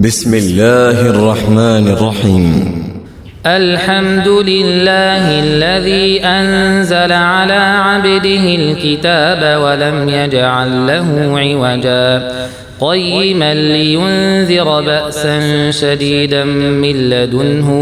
بسم الله الرحمن الرحيم. الحمد لله الذي أنزل على عبده الكتاب ولم يجعل له عوجا قيما لينذر بأسا شديدا من لدنه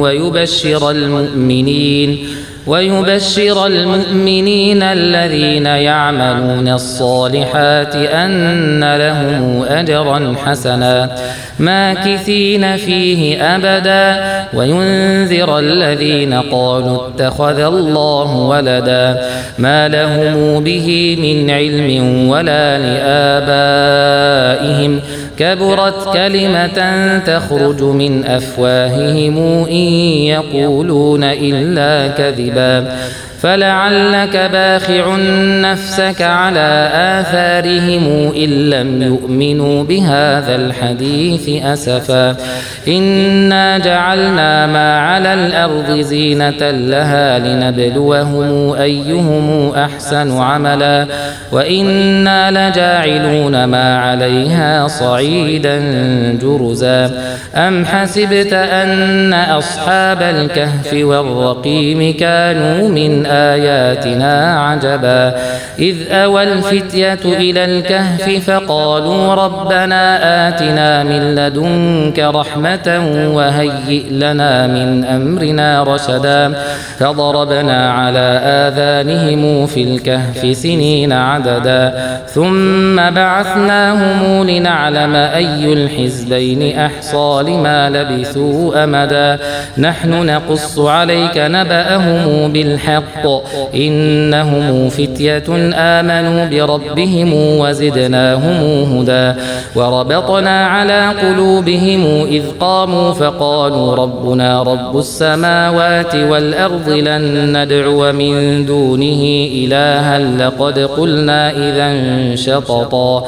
ويبشر المؤمنين الذين يعملون الصالحات أن لهم أجرا حسنا ماكثين فيه أبدا وينذر الذين قالوا اتخذ الله ولدا ما لهم به من علم ولا لآبائهم كبرت كلمة تخرج من أفواههم إن يقولون إلا كذبا فلعلك باخع نفسك على آثارهم إن لم يؤمنوا بهذا الحديث أسفا إنا جعلنا ما على الأرض زينة لها لنبلوهم أيهم أحسن عملا وإنا لجاعلون ما عليها صعيدا جرزا أم حسبت أن أصحاب الكهف والرقيم كانوا من آياتنا عجبا إذ أوى الفتية إلى الكهف فقالوا ربنا آتنا من لدنك رحمة وهيئ لنا من أمرنا رشدا فضربنا على آذانهم في الكهف سنين عددا ثم بعثناهم لنعلم أي الحزبين أحصى لما لبثوا أمدا نحن نقص عليك نبأهم بالحق إنهم فتية آمنوا بربهم وزدناهم هدى وربطنا على قلوبهم إذ قاموا فقالوا ربنا رب السماوات والأرض لن ندعو من دونه إلها لقد قلنا إذا شططا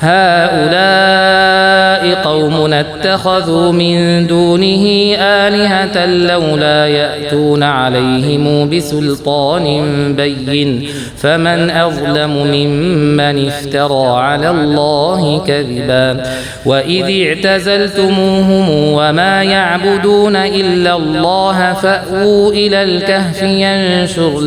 هؤلاء قوم اتخذوا من دونه آلهة لولا يأتون عليهم بسلطان بين فمن أظلم ممن افترى على الله كذبا وإذ اعتزلتموهم وما يعبدون إلا الله فأووا إلى الكهف ينشر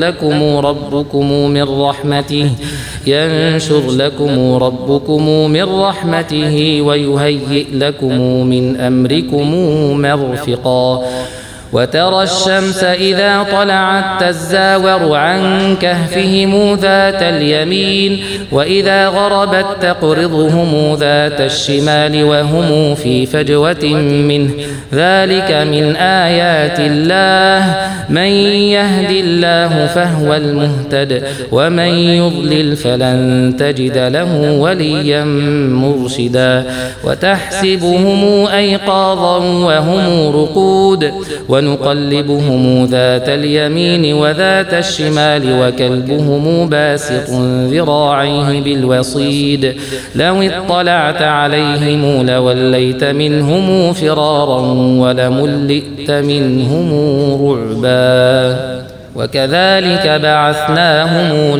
لكم ربكم من رحمته ويهيئ لكم من أمركم مرفقا وترى الشمس إذا طلعت تزاور عن كهفهم ذات اليمين وإذا غربت تقرضهم ذات الشمال وهم في فجوة منه ذلك من آيات الله من يهد الله فهو المهتد ومن يضلل فلن تجد له وليا مرشدا وتحسبهم أيقاظا وهم رقود ونقلبهم ذات اليمين وذات الشمال وكلبهم باسط ذراعيه بالوصيد لو اطلعت عليهم لوليت منهم فرارا ولملئت منهم رعبا وكذلك بعثناهم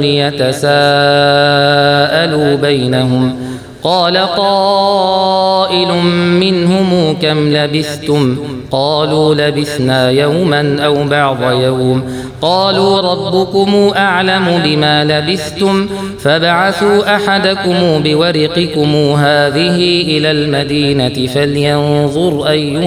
ليتساءلوا بينهم قال قائل منهم كم لبثتم قالوا لبثنا يوما أو بعض يوم قالوا ربكم أعلم بما لبثتم فابعثوا أحدكم بورقكم هذه إلى المدينة فلينظر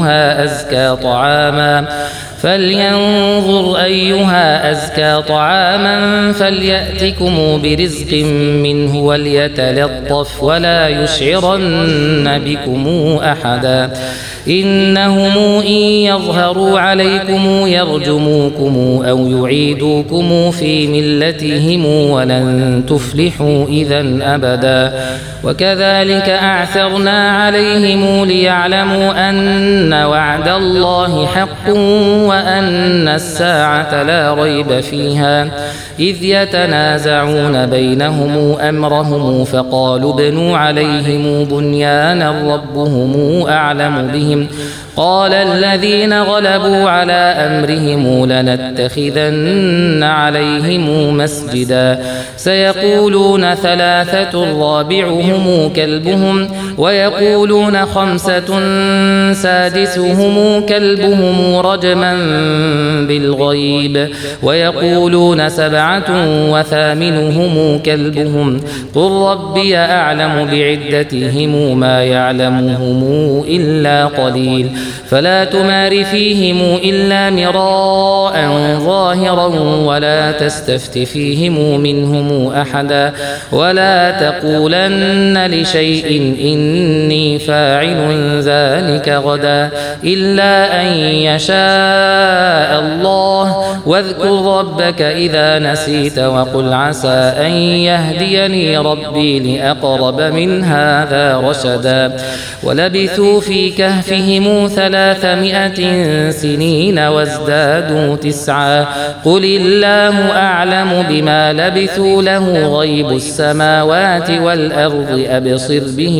أيها أزكى طعاما فليأتكم برزق منه وليتلطف ولا يشعرن بكم أحدا إنهم إن يظهروا عليكم يرجموكم أو يعيدوكم في ملتهم ولن تفلحوا إذا أبدا وكذلك أعثرنا عليهم ليعلموا أن وعد الله حق وأن الساعة لا ريب فيها إذ يتنازعون بينهم أمرهم فقالوا ابنوا عليهم بنيانا ربهم أعلم بهم قال الذين غلبوا على أمرهم لنتخذن عليهم مسجدا سيقولون ثلاثة رابعهم كلبهم ويقولون خمسة سادسهم كلبهم رجما بالغيب ويقولون سبعة وثامنهم كلبهم قل ربي أعلم بعدتهم ما يعلمهم إلا قليل فلا تمار فيهم إلا مراء ظاهرا ولا تستفت فيهم منهم أحدا ولا تقولن لشيء إني فاعل ذلك غدا إلا أن يشاء الله واذكر ربك إذا نسيت وقل عسى أن يهديني ربي لأقرب من هذا رشدا ولبثوا في كهفهم 300 سنين وازدادوا 9 قل الله أعلم بما لبثوا له غيب السماوات والأرض أبصر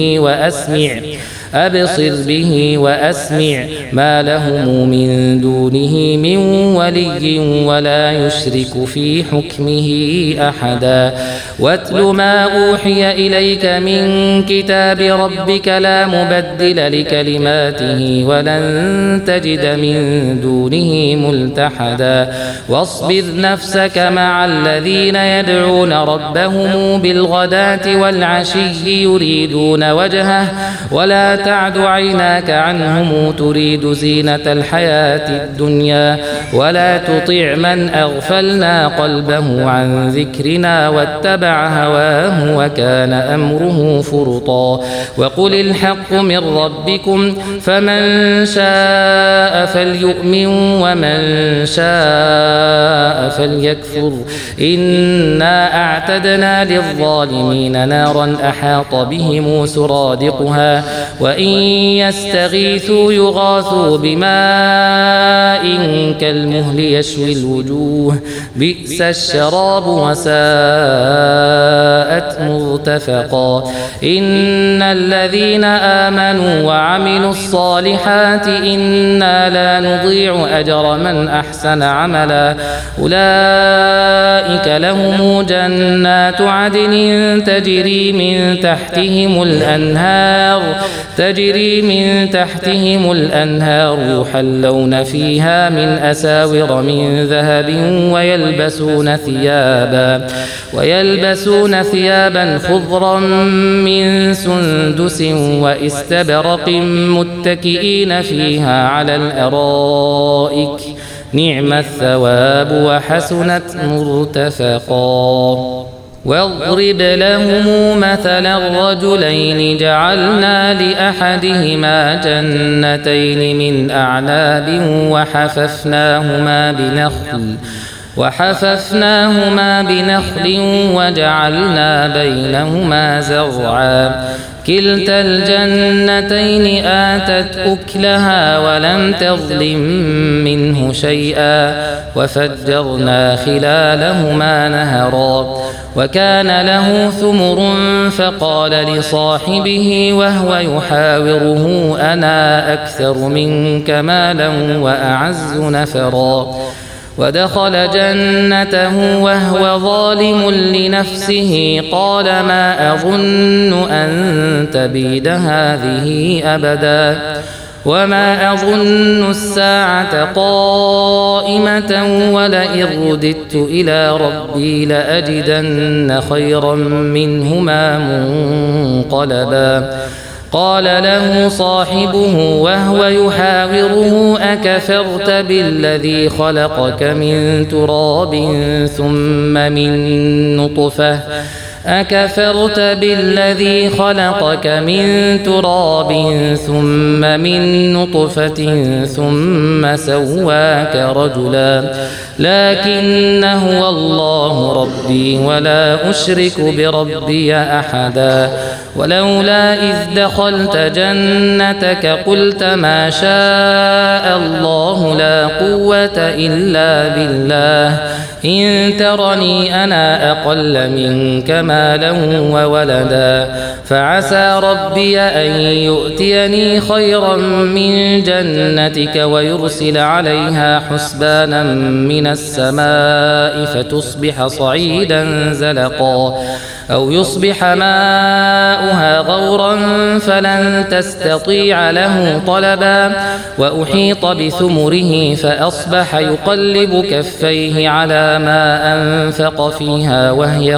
به وأسمع ما لهم من دونه من ولي ولا يشرك في حكمه أحدا واتل ما أوحي إليك من كتاب ربك لا مبدل لكلماته ولن تجد من دونه ملتحدا واصبر نفسك مع الذين يدعون ربهم بالغداة والعشي يريدون وجهه ولا تعد عيناك عنهم تريد زينة الحياة الدنيا ولا تطع من أغفلنا قلبه عن ذكرنا واتبع هواه وكان أمره فرطا وقل الحق من ربكم فمن شاء فليؤمن ومن شاء فليكفر إنا أعتدنا للظالمين نارا أحاط بهم سرادقها وإن يستغيثوا يغاثوا بماء كالمهل يشوي الوجوه بئس الشراب وساءت مرتفقا إن الذين آمنوا وعملوا الصالحات إنا لا نضيع أجر من أحسن عملا أولئك لهم جنات عدن تجري من تحتهم الأنهار يحلون فيها من أساور من ذهب ويلبسون ثيابا خضرا من سندس واستبرق متكئين فيها على الأرائك نعم الثواب وحسنت مرتفقا واضرب لهم مثلا الرجلين جعلنا لأحدهما جنتين من أعناب وحففناهما بنخل وجعلنا بينهما زرعا كلتا الجنتين آتت أكلها ولم تظلم منه شيئا وفجرنا خلالهما نهرا وكان له ثمر فقال لصاحبه وهو يحاوره أنا أكثر منك مالا وأعز نفرا ودخل جنته وهو ظالم لنفسه قال ما أظن أن تبيد هذه أبدا وما أظن الساعة قائمة ولئن رددت إلى ربي لأجدن خيرا منهما منقلبا قال له صاحبه وهو يحاوره أكفرت بالذي خلقك من تراب ثم من نطفة ثم سواك رجلا لكن هو الله ربي ولا أشرك بربي أحدا ولولا إذ دخلت جنتك قلت ما شاء الله لا قوة إلا بالله إن ترني أنا أقل منك مالا وولدا فعسى ربي أن يؤتيني خيرا من جنتك ويرسل عليها حسبانا من السماء فتصبح صعيدا زلقا أو يصبح ماؤها غورا فلن تستطيع له طلبا وأحيط بثمره فأصبح يقلب كفيه على ما أنفق فيها وهي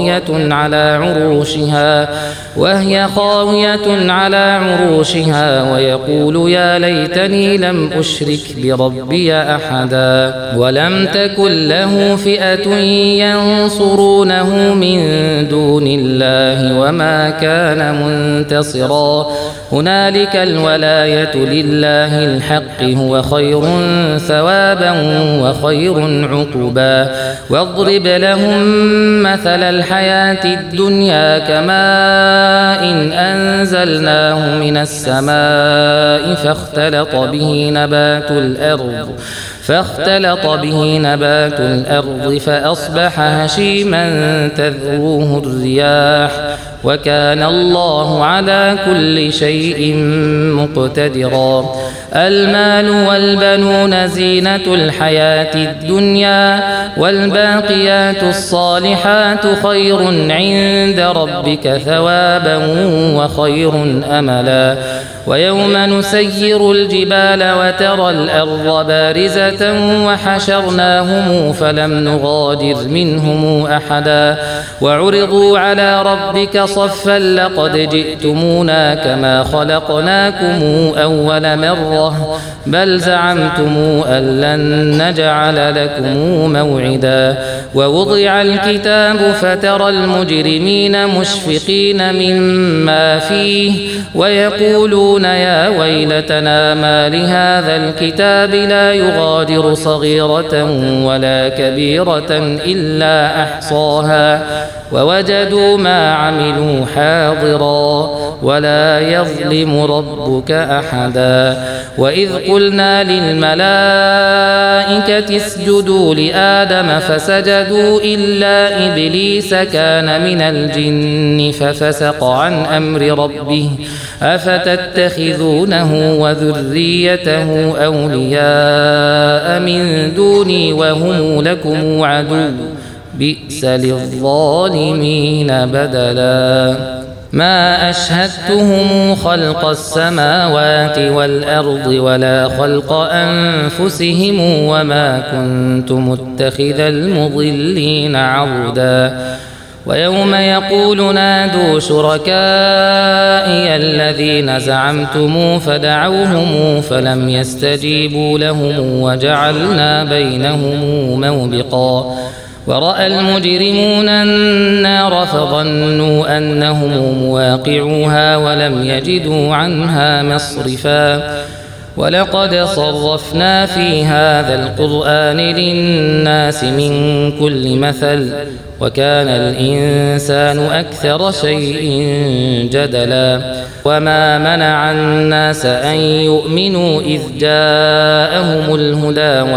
خاوية على عروشها ويقول يا ليتني لم أشرك بربي أحدا ولم تكن له فئة ينصرونه من دون الله وما كان منتصرا هنالك الولاية لله الحق هو خير ثوابا وخير عقبا واضرب لهم مثل الحياة الدنيا كماء إن أنزلناه من السماء فاختلط به نبات الأرض فأصبح هشيما تذروه الرياح وكان الله على كل شيء مقتدرا المال والبنون زينة الحياة الدنيا والباقيات الصالحات خير عند ربك ثوابا وخير أملا ويوم نسير الجبال وترى الأرض بارزة وحشرناهم فلم نغادر منهم أحدا وعرضوا على ربك صفا لقد جئتمونا كما خلقناكم أول مرة بل زعمتم أن لن نجعل لكم موعدا ووضع الكتاب فترى المجرمين مشفقين مما فيه ويقولون يا ويلتنا ما لهذا الكتاب لا يغادر صغيرة ولا كبيرة إلا أحصاها ووجدوا ما عملوا حاضرا ولا يظلم ربك أحدا وإذ قلنا للملائكة اسجدوا لآدم فسجدوا إلا إبليس كان من الجن ففسق عن أمر ربه أفتتخذونه وذريته أولياء من دوني وهم لكم عدو بئس للظالمين بدلا ما أشهدتهم خلق السماوات والأرض ولا خلق أنفسهم وما كنت متخذ المضلين عضدا ويوم يقول نادوا شركائي الذين زعمتم فدعوهم فلم يستجيبوا لهم وجعلنا بينهم موبقا ورأى المجرمون النار فظنوا أنهم مواقعوها ولم يجدوا عنها مصرفا ولقد صرفنا في هذا القرآن للناس من كل مثل وكان الإنسان أكثر شيء جدلا وما منع الناس أن يؤمنوا إذ جاءهم الهدى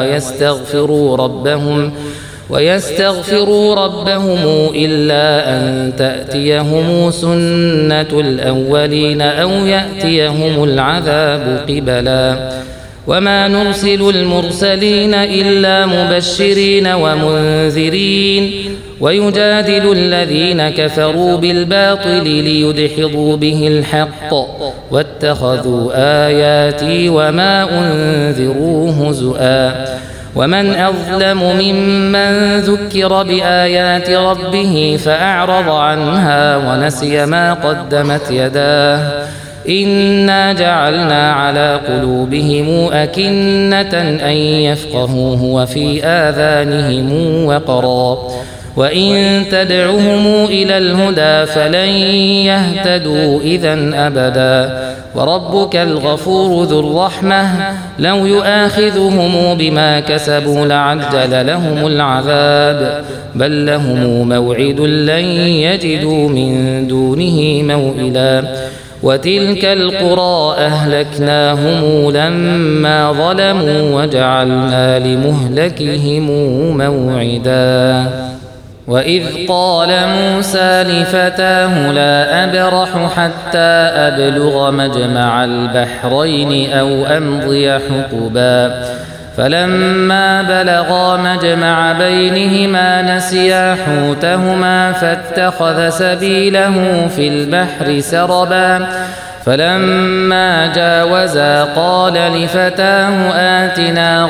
ويستغفروا ربهم إلا أن تأتيهم سنة الأولين أو يأتيهم العذاب قبلا وما نرسل المرسلين إلا مبشرين ومنذرين ويجادل الذين كفروا بالباطل ليدحضوا به الحق واتخذوا آياتي وما أنذروا هزؤا ومن أظلم ممن ذكر بآيات ربه فأعرض عنها ونسي ما قدمت يداه إنا جعلنا على قلوبهم أكنة أن يفقهوه وفي آذانهم وقرا وإن تدعهم إلى الهدى فلن يهتدوا إذن أبدا وربك الغفور ذو الرحمة لو يؤاخذهم بما كسبوا لعجل لهم العذاب بل لهم موعد لن يجدوا من دونه موئلا وتلك القرى أهلكناهم لما ظلموا وجعلنا لمهلكهم موعدا وإذ قال موسى لفتاه لا أبرح حتى أبلغ مجمع البحرين أو أمضي حقبا فلما بلغا مجمع بينهما نسيا حوتهما فاتخذ سبيله في البحر سربا فلما جاوزا قال لفتاه آتنا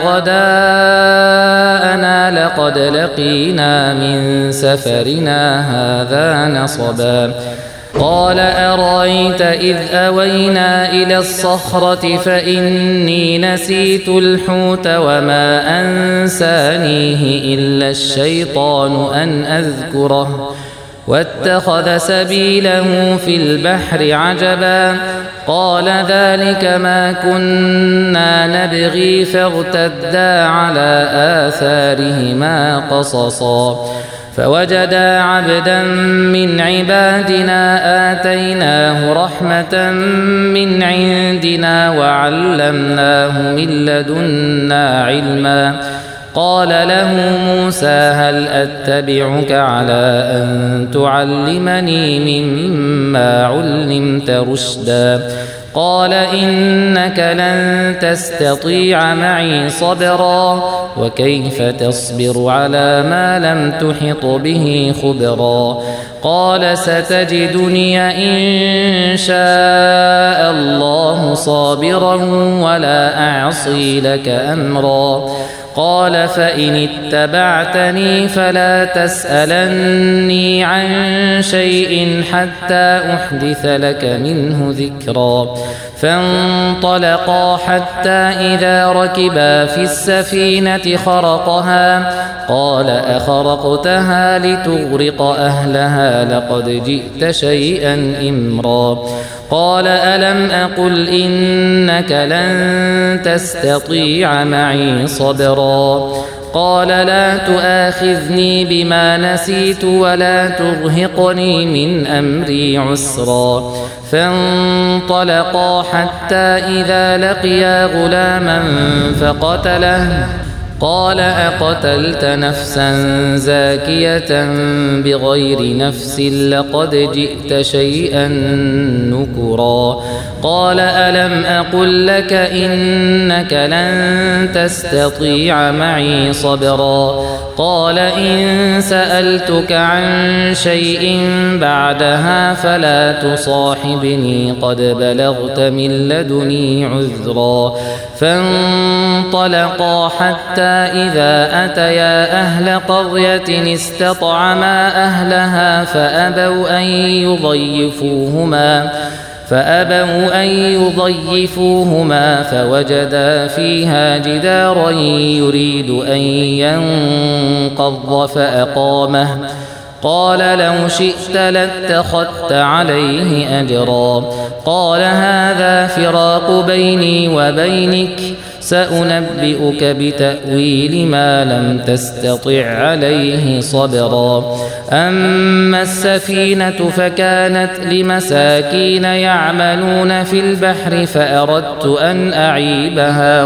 غداءنا لقد لقينا من سفرنا هذا نصبا قال أرأيت إذ أوينا إلى الصخرة فإني نسيت الحوت وما أنسانيه إلا الشيطان أن أذكره واتخذ سبيله في البحر عجبا قال ذلك ما كنا نبغي فارتدا على آثارهما قصصا فوجدا عبدا من عبادنا آتيناه رحمة من عندنا وعلمناه من لدنا علما قال له موسى هل أتبعك على أن تعلمني مما علمت رشدا قال إنك لن تستطيع معي صبرا وكيف تصبر على ما لم تحط به خبرا قال ستجدني إن شاء الله صابرا ولا أعصي لك أمرا قال فإن اتبعتني فلا تسألني عن شيء حتى أحدث لك منه ذكرا فانطلقا حتى إذا ركبا في السفينة خرقها قال أخرقتها لتغرق أهلها لقد جئت شيئا إمرا قال ألم أقل إنك لن تستطيع معي صبرا قال لا تؤاخذني بما نسيت ولا ترهقني من أمري عسرا فانطلقا حتى إذا لقيا غلاما فقتله قال أقتلت نفسا زاكية بغير نفس لقد جئت شيئا نكرا قال ألم أقل لك إنك لن تستطيع معي صبرا قال إن سألتك عن شيء بعدها فلا تصاحبني قد بلغت من لدني عذرا فانطلقا حتى إذا أتيا أهل قرية استطعما أهلها فأبوا أن يضيفوهما فوجدا فيها جدارا يريد أن ينقض فأقامه قال لو شئت لاتخذت عليه أجرا قال هذا فراق بيني وبينك سأنبئك بتأويل ما لم تستطع عليه صبرا أما السفينة فكانت لمساكين يعملون في البحر فأردت أن أعيبها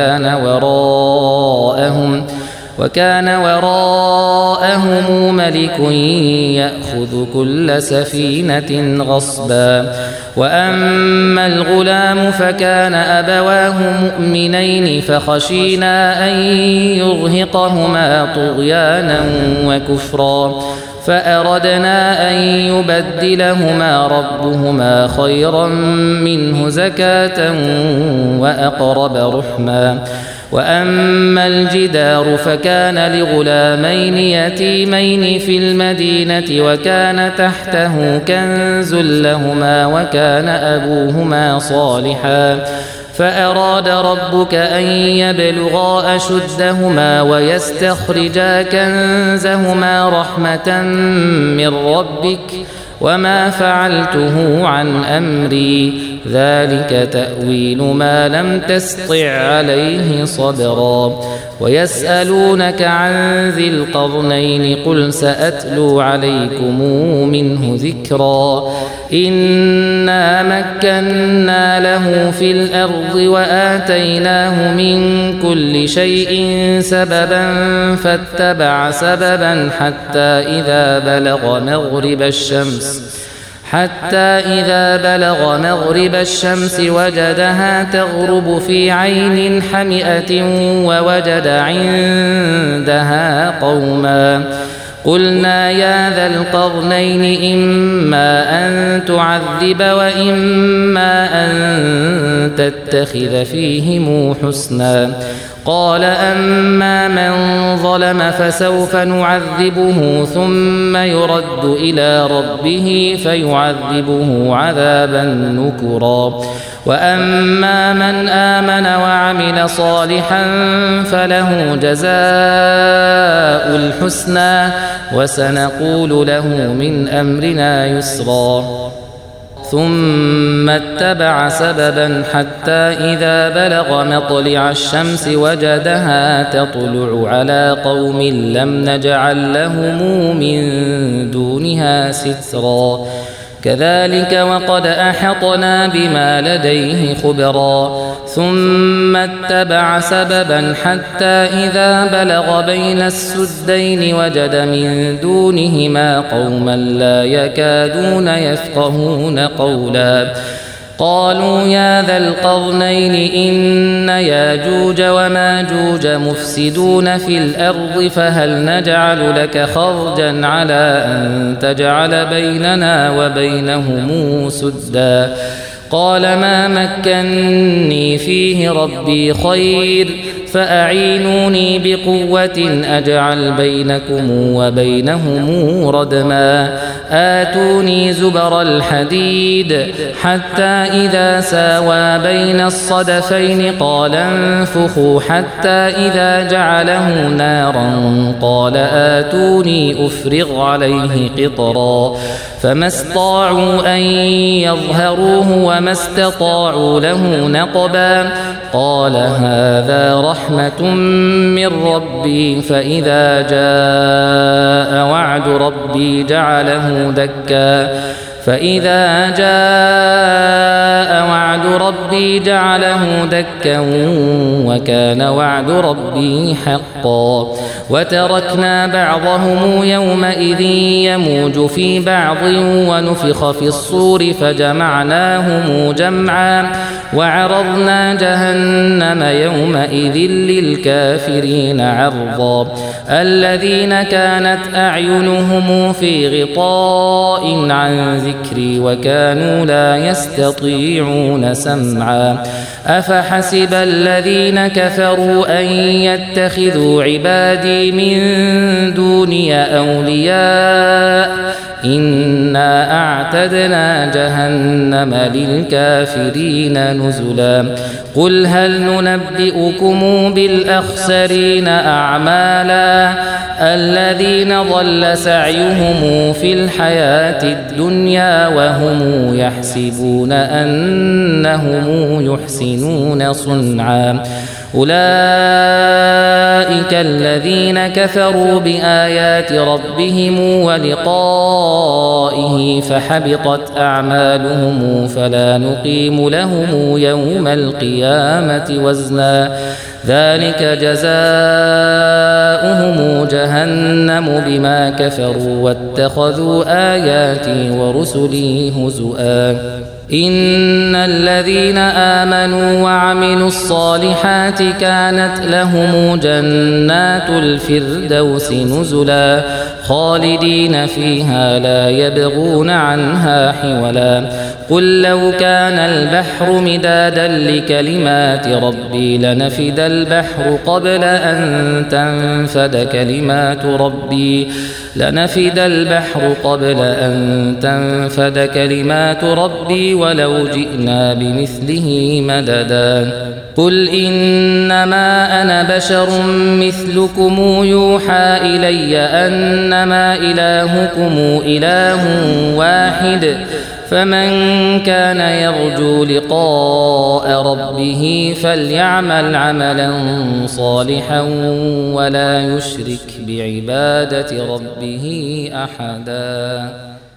وكان وراءهم ملك يأخذ كل سفينة غصبا وأما الغلام فكان أبواه مؤمنين فخشينا أن يرهقهما طغيانا وكفرا فأردنا أن يبدلهما ربهما خيرا منه زكاة وأقرب رحما وأما الجدار فكان لغلامين يتيمين في المدينة وكان تحته كنز لهما وكان أبوهما صالحا فأراد ربك أن يبلغا أشدهما ويستخرجا كنزهما رحمة من ربك وما فعلته عن أمري ذلك تأويل ما لم تسطع عليه صبرا ويسألونك عن ذي القرنين قل سأتلو عليكم منه ذكرا إنا مكنا له في الأرض وآتيناه من كل شيء سببا فاتبع سببا حتى إذا بلغ مغرب الشمس وجدها تغرب في عين حمئة ووجد عندها قوما قلنا يا ذا القرنين إما أن تعذب وإما أن تتخذ فيهم حسنا قال أما من ظلم فسوف نعذبه ثم يرد إلى ربه فيعذبه عذابا نكرا وأما من آمن وعمل صالحا فله جزاء الحسنى وسنقول له من أمرنا يسرا ثم اتبع سببا حتى إذا بلغ مطلع الشمس وجدها تطلع على قوم لم نجعل لهم من دونها سترا كذلك وقد أحطنا بما لديه خبرا ثم اتبع سببا حتى إذا بلغ بين السدين وجد من دونهما قوما لا يكادون يفقهون قولا قالوا يا ذا القرنين إن ياجوج وماجوج مفسدون في الأرض فهل نجعل لك خرجا على أن تجعل بيننا وبينهم سدا قال ما مكني فيه ربي خير فأعينوني بقوة أجعل بينكم وبينهم ردما آتوني زبر الحديد حتى إذا ساوى بين الصدفين قال انفخوا حتى إذا جعله نارا قال آتوني أفرغ عليه قطرا فما استطاعوا أن يظهروه وما استطاعوا له نقبا قال هذا رحمة من ربي فإذا جاء وعد ربي جعله دكا وكان وعد ربي حقا وتركنا بعضهم يومئذ يموج في بعض ونفخ في الصور فجمعناهم جمعا وعرضنا جهنم يومئذ للكافرين عرضا الذين كانت أعينهم في غطاء عن ذكري وكانوا لا يستطيعون سمعا أفحسب الذين كفروا أن يتخذوا عبادي من دوني أولياء إنا أعتدنا جهنم للكافرين نزلا قل هل ننبئكم بالأخسرين أعمالا الذين ضل سعيهم في الحياة الدنيا وهم يحسبون أنهم يحسنون صنعا أولئك الذين كفروا بآيات ربهم ولقائه فحبطت أعمالهم فلا نقيم لهم يوم القيامة وزنا ذلك جزاؤهم جهنم بما كفروا واتخذوا آياتي ورسلي هزؤا إن الذين آمنوا وعملوا الصالحات كانت لهم جنات الفردوس نزلا خالدين فيها لا يبغون عنها حولا قل لو كان البحر مدادا لكلمات ربي لنفد البحر قبل أن تنفد كلمات ربي ولو جئنا بمثله مددا قل إنما أنا بشر مثلكم يوحى إلي أنما إلهكم إله واحد فمن كان يرجو لقاء ربه فليعمل عملا صالحا ولا يشرك بعبادة ربه أحدا.